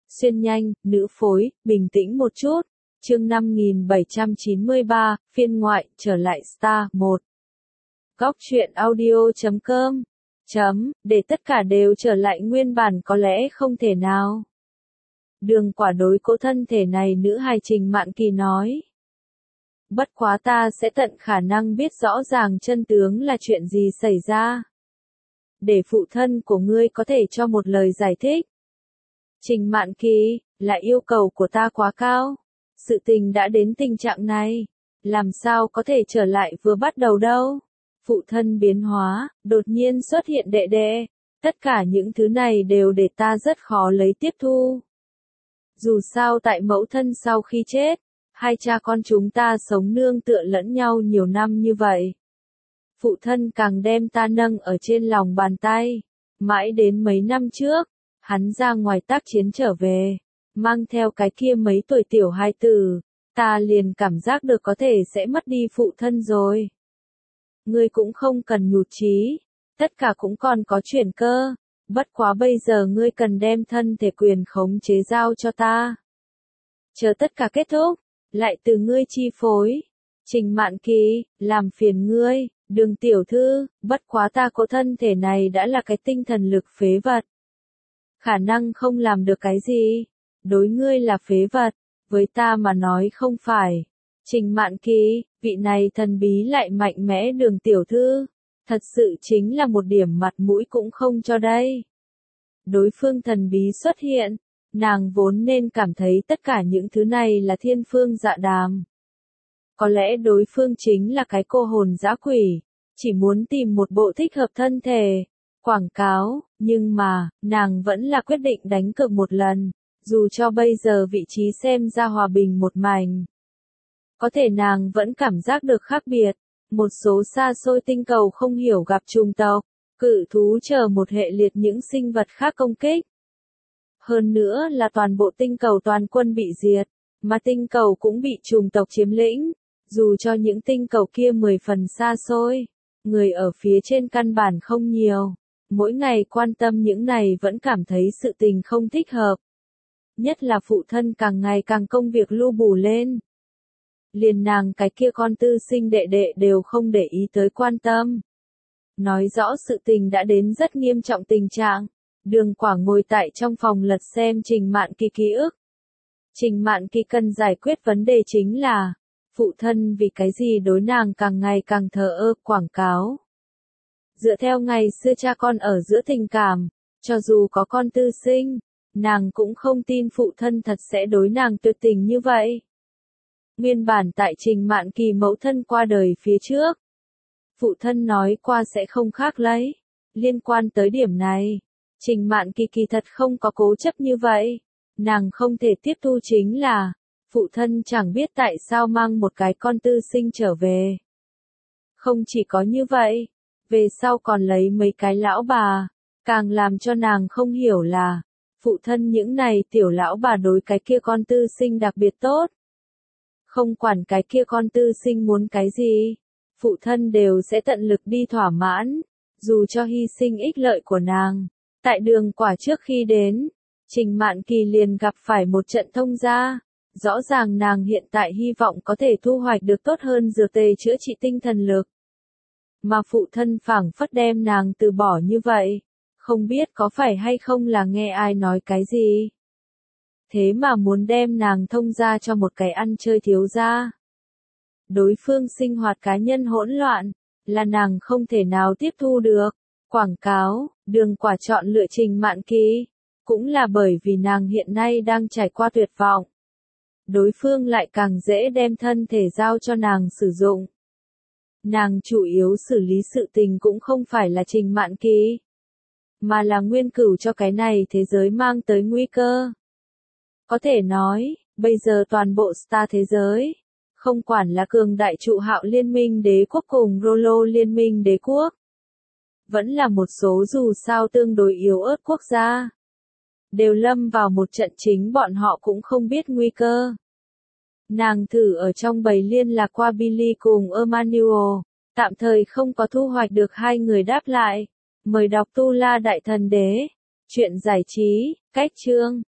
xuyên nhanh, nữ phối, bình tĩnh một chút. Chương 5793, phiên ngoại, trở lại Star 1. Góc truyện audio.com. Để tất cả đều trở lại nguyên bản có lẽ không thể nào. Đường Quả đối cố thân thể này nữ hài Trình Mạn Kỳ nói. Bất quá ta sẽ tận khả năng biết rõ ràng chân tướng là chuyện gì xảy ra. Để phụ thân của ngươi có thể cho một lời giải thích. Trình Mạn Kỳ, là yêu cầu của ta quá cao. Sự tình đã đến tình trạng này. Làm sao có thể trở lại vừa bắt đầu đâu. Phụ thân biến hóa, đột nhiên xuất hiện đệ đệ. Tất cả những thứ này đều để ta rất khó lấy tiếp thu. Dù sao tại mẫu thân sau khi chết, hai cha con chúng ta sống nương tựa lẫn nhau nhiều năm như vậy. Phụ thân càng đem ta nâng ở trên lòng bàn tay. Mãi đến mấy năm trước, hắn ra ngoài tác chiến trở về, mang theo cái kia mấy tuổi tiểu hài tử, ta liền cảm giác được có thể sẽ mất đi phụ thân rồi. Ngươi cũng không cần nhụt chí, tất cả cũng còn có chuyển cơ, bất quá bây giờ ngươi cần đem thân thể quyền khống chế giao cho ta. Chờ tất cả kết thúc, lại từ ngươi chi phối. Trình Mạn Kỳ, làm phiền ngươi, Đường tiểu thư, bất quá ta có thân thể này đã là cái tinh thần lực phế vật. Khả năng không làm được cái gì. Đối ngươi là phế vật, với ta mà nói không phải. Trình Mạn Kỳ, vị này thần bí lại mạnh mẽ Đường tiểu thư, thật sự chính là một điểm mặt mũi cũng không cho đây. Đối phương thần bí xuất hiện, nàng vốn nên cảm thấy tất cả những thứ này là thiên phương dạ đàm. Có lẽ đối phương chính là cái cô hồn dã quỷ, chỉ muốn tìm một bộ thích hợp thân thể, quảng cáo, nhưng mà, nàng vẫn là quyết định đánh cược một lần, dù cho bây giờ vị trí xem ra hòa bình một mảnh. Có thể nàng vẫn cảm giác được khác biệt, một số xa xôi tinh cầu không hiểu gặp trùng tộc, cự thú chờ một hệ liệt những sinh vật khác công kích. Hơn nữa là toàn bộ tinh cầu toàn quân bị diệt, mà tinh cầu cũng bị trùng tộc chiếm lĩnh. Dù cho những tinh cầu kia 10 phần xa xôi, người ở phía trên căn bản không nhiều, mỗi ngày quan tâm những này vẫn cảm thấy sự tình không thích hợp. Nhất là phụ thân càng ngày càng công việc lu bù lên. Liền nàng cái kia con tư sinh đệ đệ đều không để ý tới quan tâm. Nói rõ sự tình đã đến rất nghiêm trọng tình trạng. Đường Quả ngồi tại trong phòng lật xem Trình Mạn Kỳ ký ức. Trình Mạn Kỳ cần giải quyết vấn đề chính là phụ thân vì cái gì đối nàng càng ngày càng thờ ơ, quảng cáo. Dựa theo ngày xưa cha con ở giữa tình cảm, cho dù có con tư sinh, nàng cũng không tin phụ thân thật sẽ đối nàng tuyệt tình như vậy. Nguyên bản tại Trình Mạn Kỳ mẫu thân qua đời phía trước, phụ thân nói qua sẽ không khác lấy. Liên quan tới điểm này, Trình Mạn Kỳ kỳ thật không có cố chấp như vậy. Nàng không thể tiếp thu chính là phụ thân chẳng biết tại sao mang một cái con tư sinh trở về. Không chỉ có như vậy, về sau còn lấy mấy cái lão bà, càng làm cho nàng không hiểu là, phụ thân những này tiểu lão bà đối cái kia con tư sinh đặc biệt tốt. Không quản cái kia con tư sinh muốn cái gì, phụ thân đều sẽ tận lực đi thỏa mãn, dù cho hy sinh ích lợi của nàng. Tại Đường Quả trước khi đến, Trình Mạn Kỳ liền gặp phải một trận thông gia. Rõ ràng nàng hiện tại hy vọng có thể thu hoạch được tốt hơn dược tề chữa trị tinh thần lực. Mà phụ thân phảng phất đem nàng từ bỏ như vậy, không biết có phải hay không là nghe ai nói cái gì. Thế mà muốn đem nàng thông ra cho một cái ăn chơi thiếu gia. Đối phương sinh hoạt cá nhân hỗn loạn, là nàng không thể nào tiếp thu được. Quảng cáo, Đường Quả chọn lựa Trình Mạn Kỳ, cũng là bởi vì nàng hiện nay đang trải qua tuyệt vọng. Đối phương lại càng dễ đem thân thể giao cho nàng sử dụng. Nàng chủ yếu xử lý sự tình cũng không phải là Trình Mạn Kỳ, mà là Nguyên Cửu cho cái này thế giới mang tới nguy cơ. Có thể nói, bây giờ toàn bộ Star thế giới, không quản là cường đại trụ hạo liên minh đế quốc cùng Rolo liên minh đế quốc, vẫn là một số dù sao tương đối yếu ớt quốc gia, đều lâm vào một trận chính bọn họ cũng không biết nguy cơ. Nàng thử ở trong bầy liên lạc qua Billy cùng Emmanuel, tạm thời không có thu hoạch được hai người đáp lại. Mời đọc Tu La Đại Thần Đế. Chuyện giải trí, cách chương.